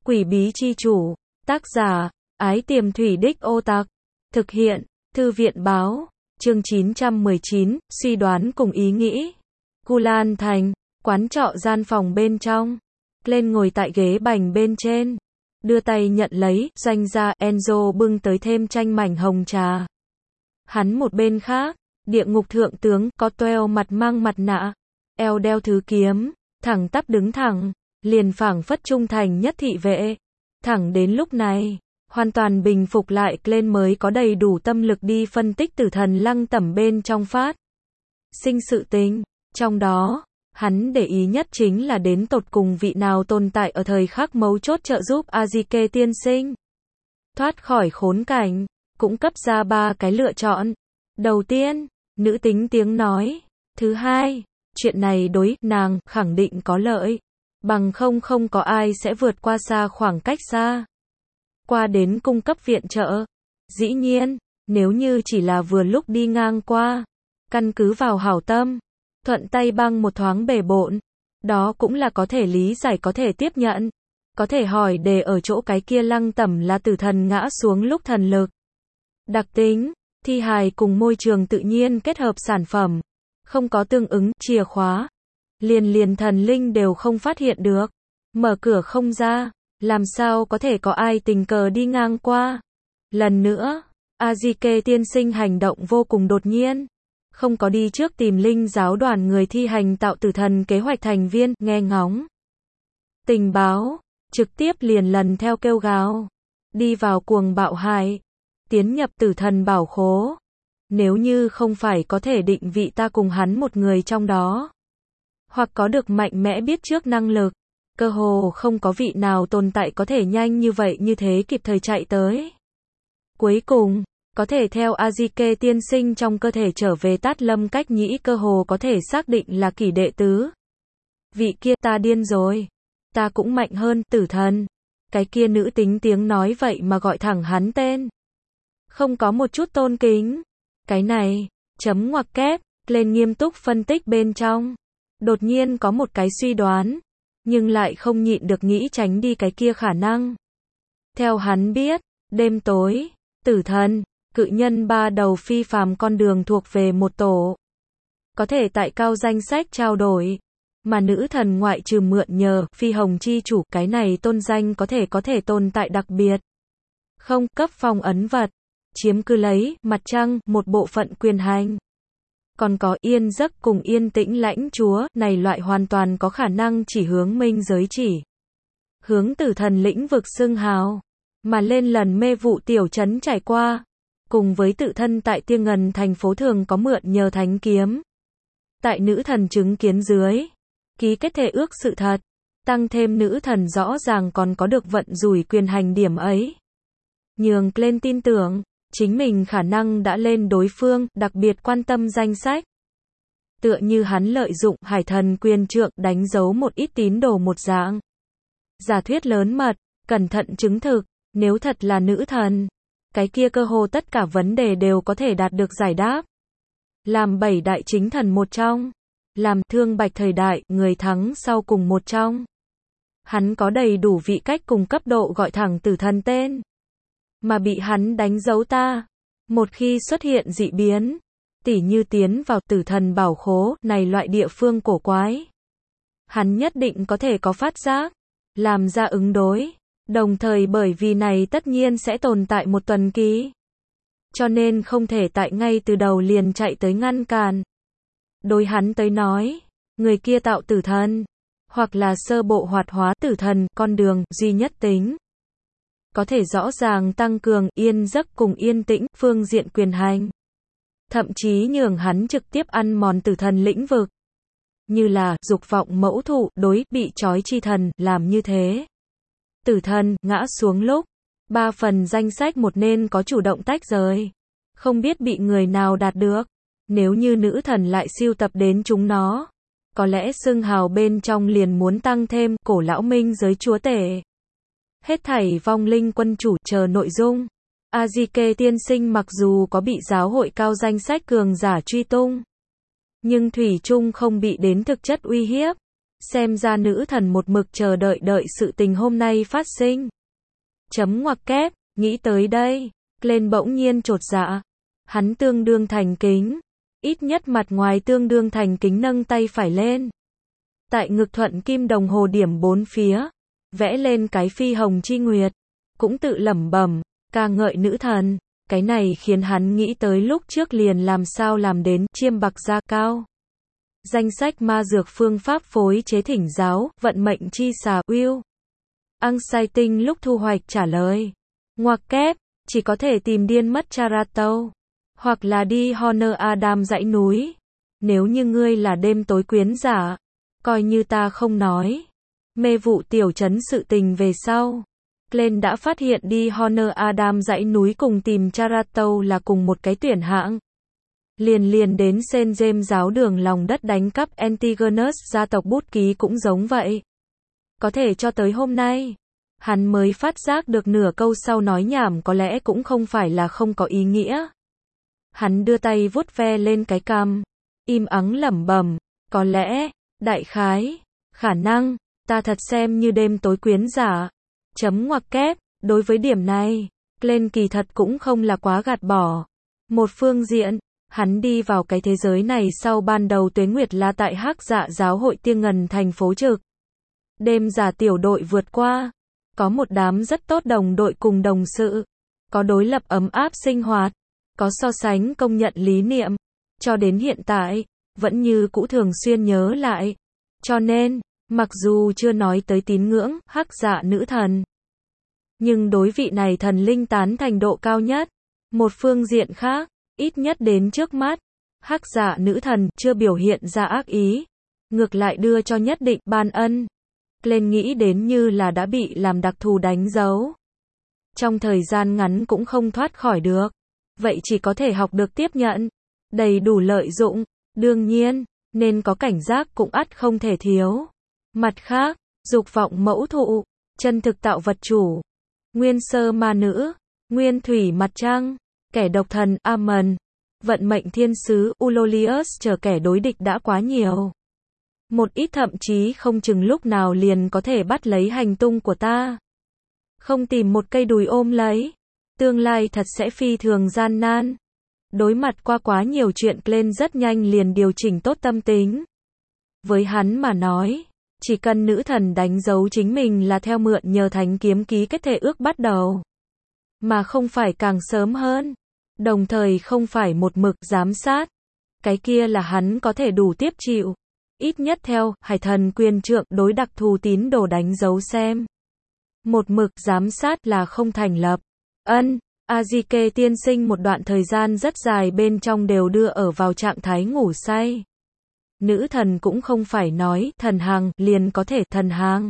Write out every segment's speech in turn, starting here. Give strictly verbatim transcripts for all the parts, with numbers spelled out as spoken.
Quỷ bí chi chủ. Tác giả, Ái Tiềm Thủy Đích Ô Tặc. Thực hiện, Thư viện báo. Chương chín trăm mười chín, suy đoán cùng ý nghĩ. Cu Lan Thành, quán trọ gian phòng bên trong. Lên ngồi tại ghế bành bên trên. Đưa tay nhận lấy, doanh gia Enzo bưng tới thêm chanh mảnh hồng trà. Hắn một bên khác, địa ngục thượng tướng, có toeo mặt mang mặt nạ, eo đeo thứ kiếm, thẳng tắp đứng thẳng, liền phảng phất trung thành nhất thị vệ. Thẳng đến lúc này, hoàn toàn bình phục lại, lên mới có đầy đủ tâm lực đi phân tích tử thần lăng tẩm bên trong phát sinh sự tình. Trong đó, hắn để ý nhất chính là đến tột cùng vị nào tồn tại ở thời khắc mấu chốt trợ giúp Azike tiên sinh thoát khỏi khốn cảnh, cũng cấp ra ba cái lựa chọn. Đầu tiên, nữ tính tiếng nói. Thứ hai, chuyện này đối nàng khẳng định có lợi, bằng không không có ai sẽ vượt qua xa khoảng cách xa qua đến cung cấp viện trợ. Dĩ nhiên, nếu như chỉ là vừa lúc đi ngang qua, căn cứ vào hảo tâm, thuận tay băng một thoáng bề bộn, đó cũng là có thể lý giải, có thể tiếp nhận. Có thể hỏi đề ở chỗ cái kia lăng tẩm là tử thần ngã xuống lúc thần lực đặc tính, thi hài cùng môi trường tự nhiên kết hợp sản phẩm, không có tương ứng chìa khóa, liền liền thần linh đều không phát hiện được, mở cửa không ra, làm sao có thể có ai tình cờ đi ngang qua. Lần nữa, Azike tiên sinh hành động vô cùng đột nhiên, không có đi trước tìm linh giáo đoàn người thi hành tạo tử thần kế hoạch thành viên, nghe ngóng tình báo, trực tiếp liền lần theo kêu gào, đi vào cuồng bạo hại, tiến nhập tử thần bảo khố. Nếu như không phải có thể định vị ta cùng hắn một người trong đó, hoặc có được mạnh mẽ biết trước năng lực, cơ hồ không có vị nào tồn tại có thể nhanh như vậy như thế kịp thời chạy tới. Cuối cùng, có thể theo Azike tiên sinh trong cơ thể trở về Tát Lâm Cách Nhĩ, cơ hồ có thể xác định là kỷ đệ tứ. Vị kia, ta điên rồi. Ta cũng mạnh hơn, tử thần. Cái kia nữ tính tiếng nói vậy mà gọi thẳng hắn tên. Không có một chút tôn kính. Cái này, chấm ngoặc kép, lên nghiêm túc phân tích bên trong. Đột nhiên có một cái suy đoán, nhưng lại không nhịn được nghĩ tránh đi cái kia khả năng. Theo hắn biết, đêm tối, tử thần, cự nhân ba đầu phi phàm con đường thuộc về một tổ. Có thể tại cao danh sách trao đổi, mà nữ thần ngoại trừ mượn nhờ, phi hồng chi chủ, cái này tôn danh có thể có thể tồn tại đặc biệt. Không, cấp phong ấn vật, chiếm cứ lấy, mặt trăng, một bộ phận quyền hành. Còn có yên giấc cùng yên tĩnh lãnh chúa, này loại hoàn toàn có khả năng chỉ hướng minh giới chỉ. Hướng tử thần lĩnh vực xưng hào, mà lên lần mê vụ tiểu trấn trải qua. Cùng với tự thân tại Tiên Ngần thành phố thường có mượn nhờ thánh kiếm. Tại nữ thần chứng kiến dưới, ký kết thể ước sự thật, tăng thêm nữ thần rõ ràng còn có được vận rủi quyền hành điểm ấy. Nhường lên tin tưởng, chính mình khả năng đã lên đối phương, đặc biệt quan tâm danh sách. Tựa như hắn lợi dụng hải thần quyền trượng đánh dấu một ít tín đồ một dạng. Giả thuyết lớn mật, cẩn thận chứng thực, nếu thật là nữ thần, cái kia cơ hồ tất cả vấn đề đều có thể đạt được giải đáp. Làm bảy đại chính thần một trong, làm thương bạch thời đại, người thắng sau cùng một trong. Hắn có đầy đủ vị cách cùng cấp độ gọi thẳng tử thần tên. Mà bị hắn đánh dấu ta. Một khi xuất hiện dị biến, tỉ như tiến vào tử thần bảo khố, này loại địa phương cổ quái, hắn nhất định có thể có phát giác, làm ra ứng đối. Đồng thời bởi vì này tất nhiên sẽ tồn tại một tuần ký. Cho nên không thể tại ngay từ đầu liền chạy tới ngăn cản. Đối hắn tới nói, người kia tạo tử thần, hoặc là sơ bộ hoạt hóa tử thần, con đường duy nhất tính. Có thể rõ ràng tăng cường yên giấc cùng yên tĩnh, phương diện quyền hành. Thậm chí nhường hắn trực tiếp ăn mòn tử thần lĩnh vực. Như là, dục vọng mẫu thụ, đối, bị trói chi thần, làm như thế. Tử thần, ngã xuống lúc, ba phần danh sách một nên có chủ động tách rời. Không biết bị người nào đạt được. Nếu như nữ thần lại siêu tập đến chúng nó, có lẽ xưng hào bên trong liền muốn tăng thêm, cổ lão minh giới chúa tể. Hết thảy vong linh quân chủ chờ nội dung. Azike tiên sinh mặc dù có bị giáo hội cao danh sách cường giả truy tung, nhưng thủy chung không bị đến thực chất uy hiếp. Xem ra nữ thần một mực chờ đợi đợi sự tình hôm nay phát sinh. Chấm ngoặc kép, nghĩ tới đây, Glenn bỗng nhiên chột dạ. Hắn tương đương thành kính, ít nhất mặt ngoài tương đương thành kính nâng tay phải lên. Tại ngực thuận kim đồng hồ điểm bốn phía, vẽ lên cái phi hồng chi nguyệt, cũng tự lẩm bẩm, ca ngợi nữ thần. Cái này khiến hắn nghĩ tới lúc trước liền làm sao làm đến chiêm bạc gia cao. Danh sách ma dược phương pháp phối chế thỉnh giáo, vận mệnh chi xà Will. Ang Sai Tinh lúc thu hoạch trả lời. Ngoặc kép, chỉ có thể tìm điên mất Charato. Hoặc là đi Honor Adam dãy núi. Nếu như ngươi là đêm tối quyến giả, coi như ta không nói. Mê vụ tiểu trấn sự tình về sau. Glenn đã phát hiện đi Honor Adam dãy núi cùng tìm Charato là cùng một cái tuyển hạng. Liền liền đến Saint James giáo đường lòng đất đánh cắp Antigonus gia tộc bút ký cũng giống vậy. Có thể cho tới hôm nay, hắn mới phát giác được nửa câu sau nói nhảm có lẽ cũng không phải là không có ý nghĩa. Hắn đưa tay vuốt ve lên cái cằm, im ắng lẩm bẩm, có lẽ, đại khái, khả năng, ta thật xem như đêm tối quyến giả. Chấm ngoặc kép, đối với điểm này, Glenn kỳ thật cũng không là quá gạt bỏ. Một phương diện, hắn đi vào cái thế giới này sau ban đầu tuế nguyệt là tại Hắc Dạ giáo hội Tiên Ngần thành phố trực. Đêm giả tiểu đội vượt qua, có một đám rất tốt đồng đội cùng đồng sự, có đối lập ấm áp sinh hoạt, có so sánh công nhận lý niệm, cho đến hiện tại, vẫn như cũ thường xuyên nhớ lại. Cho nên, mặc dù chưa nói tới tín ngưỡng, Hắc Dạ nữ thần, nhưng đối vị này thần linh tán thành độ cao nhất. Một phương diện khác, ít nhất đến trước mắt, Hắc Dạ nữ thần chưa biểu hiện ra ác ý, ngược lại đưa cho nhất định ban ân. Glenn nghĩ đến như là đã bị làm đặc thù đánh dấu. Trong thời gian ngắn cũng không thoát khỏi được. Vậy chỉ có thể học được tiếp nhận. Đầy đủ lợi dụng. Đương nhiên, nên có cảnh giác cũng ắt không thể thiếu. Mặt khác, dục vọng mẫu thụ, chân thực tạo vật chủ, nguyên sơ ma nữ, nguyên thủy mặt trăng, kẻ độc thần Amen, vận mệnh thiên sứ Ulolius chờ kẻ đối địch đã quá nhiều. Một ít thậm chí không chừng lúc nào liền có thể bắt lấy hành tung của ta. Không tìm một cây đùi ôm lấy, tương lai thật sẽ phi thường gian nan. Đối mặt qua quá nhiều chuyện, Glenn rất nhanh liền điều chỉnh tốt tâm tính. Với hắn mà nói, chỉ cần nữ thần đánh dấu chính mình là theo mượn nhờ thánh kiếm ký kết thể ước bắt đầu, mà không phải càng sớm hơn, đồng thời không phải một mực giám sát, cái kia là hắn có thể đủ tiếp chịu. Ít nhất theo Hải Thần Quyền Trượng đối đặc thù tín đồ đánh dấu xem. Một mực giám sát là không thành lập. Ân, Azike tiên sinh một đoạn thời gian rất dài bên trong đều đưa ở vào trạng thái ngủ say. Nữ thần cũng không phải nói thần hàng liền có thể thần hàng.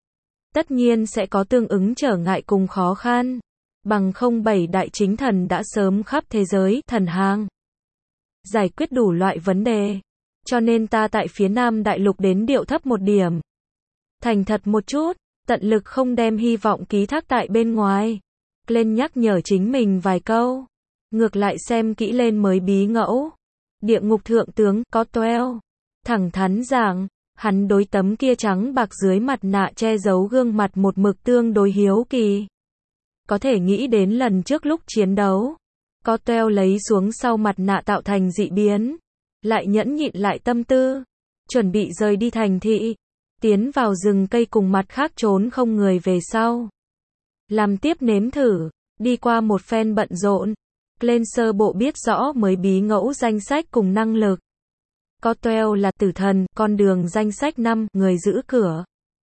Tất nhiên sẽ có tương ứng trở ngại cùng khó khăn. Bằng không bảy đại chính thần đã sớm khắp thế giới thần hàng. Giải quyết đủ loại vấn đề. Cho nên ta tại phía Nam Đại Lục đến điệu thấp một điểm. Thành thật một chút, tận lực không đem hy vọng ký thác tại bên ngoài. Glenn nhắc nhở chính mình vài câu. Ngược lại xem kỹ lên mới bí ngẫu. Địa ngục thượng tướng, Cotwell. Thẳng thắn giảng, hắn đối tấm kia trắng bạc dưới mặt nạ che giấu gương mặt một mực tương đối hiếu kỳ. Có thể nghĩ đến lần trước lúc chiến đấu. Cotwell lấy xuống sau mặt nạ tạo thành dị biến. Lại nhẫn nhịn lại tâm tư, chuẩn bị rời đi thành thị, tiến vào rừng cây cùng mặt khác trốn không người về sau. Làm tiếp nếm thử, đi qua một phen bận rộn, Glenn sơ bộ biết rõ mới bí ngẫu danh sách cùng năng lực. Cotwell là tử thần, con đường danh sách năm, người giữ cửa.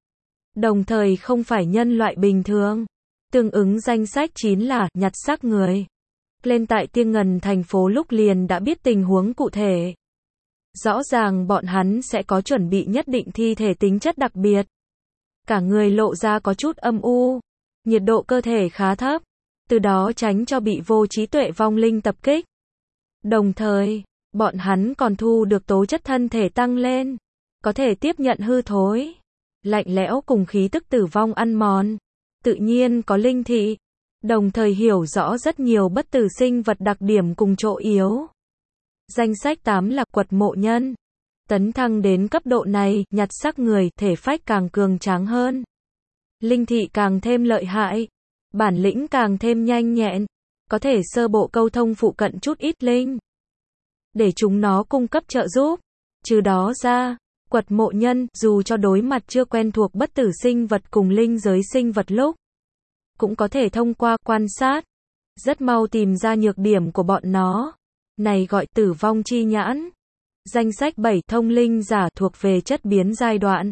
Đồng thời không phải nhân loại bình thường. Tương ứng danh sách chín là nhặt xác người. Glenn tại Tiên Ngần thành phố lúc liền đã biết tình huống cụ thể. Rõ ràng bọn hắn sẽ có chuẩn bị nhất định thi thể tính chất đặc biệt. Cả người lộ ra có chút âm u, nhiệt độ cơ thể khá thấp, từ đó tránh cho bị vô trí tuệ vong linh tập kích. Đồng thời, bọn hắn còn thu được tố chất thân thể tăng lên, có thể tiếp nhận hư thối, lạnh lẽo cùng khí tức tử vong ăn mòn, tự nhiên có linh thị, đồng thời hiểu rõ rất nhiều bất tử sinh vật đặc điểm cùng chỗ yếu. Danh sách tám là quật mộ nhân. Tấn thăng đến cấp độ này, nhặt xác người, thể phách càng cường tráng hơn. Linh thị càng thêm lợi hại. Bản lĩnh càng thêm nhanh nhẹn. Có thể sơ bộ câu thông phụ cận chút ít linh. Để chúng nó cung cấp trợ giúp. Trừ đó ra, quật mộ nhân, dù cho đối mặt chưa quen thuộc bất tử sinh vật cùng linh giới sinh vật lúc, cũng có thể thông qua quan sát, rất mau tìm ra nhược điểm của bọn nó. Này gọi tử vong chi nhãn. Danh sách bảy thông linh giả thuộc về chất biến giai đoạn.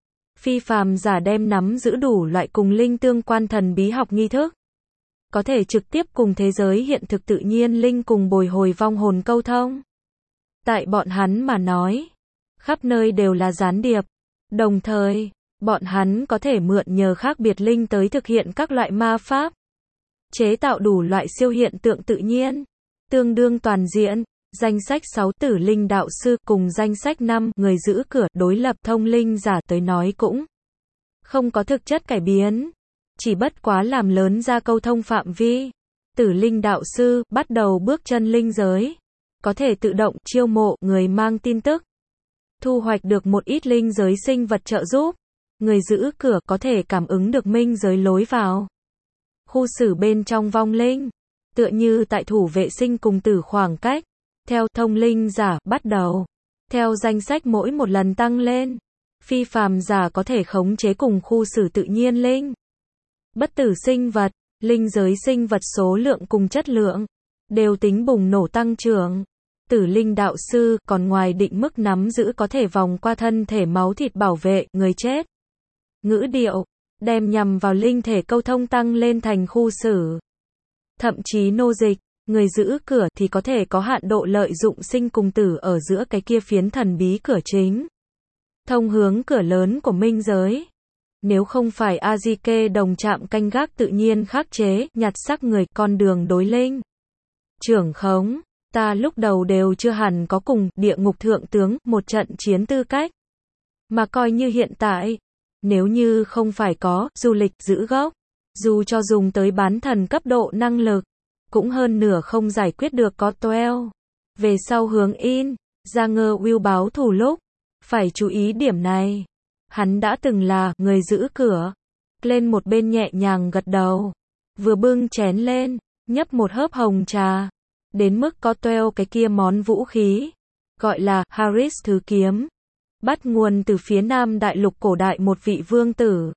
Phi phàm giả đem nắm giữ đủ loại cùng linh tương quan thần bí học nghi thức. Có thể trực tiếp cùng thế giới hiện thực tự nhiên linh cùng bồi hồi vong hồn câu thông. Tại bọn hắn mà nói, khắp nơi đều là gián điệp. Đồng thời, bọn hắn có thể mượn nhờ khác biệt linh tới thực hiện các loại ma pháp. Chế tạo đủ loại siêu hiện tượng tự nhiên. Tương đương toàn diện. Danh sách sáu tử linh đạo sư cùng danh sách năm người giữ cửa đối lập thông linh giả tới nói cũng không có thực chất cải biến. Chỉ bất quá làm lớn ra câu thông phạm vi. Tử linh đạo sư bắt đầu bước chân linh giới. Có thể tự động chiêu mộ người mang tin tức. Thu hoạch được một ít linh giới sinh vật trợ giúp. Người giữ cửa có thể cảm ứng được minh giới lối vào. Khu xử bên trong vong linh. Tựa như tại thủ vệ sinh cùng tử khoảng cách. Theo thông linh giả bắt đầu. Theo danh sách mỗi một lần tăng lên. Phi phàm giả có thể khống chế cùng khu xử tự nhiên linh. Bất tử sinh vật, linh giới sinh vật số lượng cùng chất lượng. Đều tính bùng nổ tăng trưởng. Tử linh đạo sư còn ngoài định mức nắm giữ có thể vòng qua thân thể máu thịt bảo vệ người chết. Ngữ điệu, đem nhằm vào linh thể câu thông tăng lên thành khu xử. Thậm chí nô dịch, người giữ cửa thì có thể có hạn độ lợi dụng sinh cùng tử ở giữa cái kia phiến thần bí cửa chính. Thông hướng cửa lớn của minh giới. Nếu không phải Azike đồng chạm canh gác tự nhiên khắc chế, nhặt xác người con đường đối linh. Trưởng khống, ta lúc đầu đều chưa hẳn có cùng địa ngục thượng tướng một trận chiến tư cách. Mà coi như hiện tại, nếu như không phải có du lịch giữ gốc, dù cho dùng tới bán thần cấp độ năng lực, cũng hơn nửa không giải quyết được có toel. Về sau hướng in, ra ngơ will báo thù lúc, phải chú ý điểm này. Hắn đã từng là người giữ cửa. Lên một bên nhẹ nhàng gật đầu. Vừa bưng chén lên, nhấp một hớp hồng trà. Đến mức có toel cái kia món vũ khí. Gọi là Harris thứ kiếm. Bắt nguồn từ phía nam đại lục cổ đại một vị vương tử.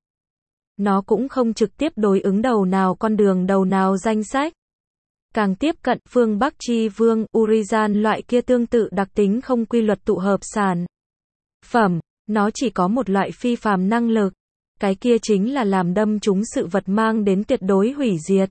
Nó cũng không trực tiếp đối ứng đầu nào con đường đầu nào danh sách. Càng tiếp cận phương Bắc chi vương Urizen loại kia tương tự đặc tính không quy luật tụ hợp sản phẩm. Nó chỉ có một loại phi phàm năng lực. Cái kia chính là làm đâm trúng sự vật mang đến tuyệt đối hủy diệt.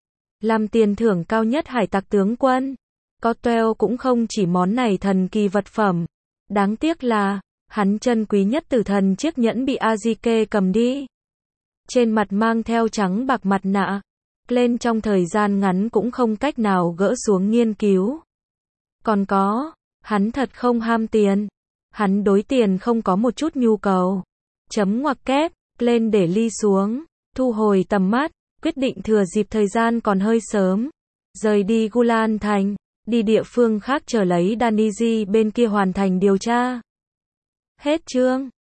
Làm tiền thưởng cao nhất hải tặc tướng quân. Cotwell cũng không chỉ món này thần kỳ vật phẩm. Đáng tiếc là, hắn chân quý nhất tử thần chiếc nhẫn bị Azike cầm đi. Trên mặt mang theo trắng bạc mặt nạ. Lên trong thời gian ngắn cũng không cách nào gỡ xuống nghiên cứu. Còn có, hắn thật không ham tiền. Hắn đối tiền không có một chút nhu cầu. Chấm ngoặc kép, lên để ly xuống, thu hồi tầm mắt, quyết định thừa dịp thời gian còn hơi sớm. Rời đi Gulan Thành, đi địa phương khác chờ lấy Daniji bên kia hoàn thành điều tra. Hết chương.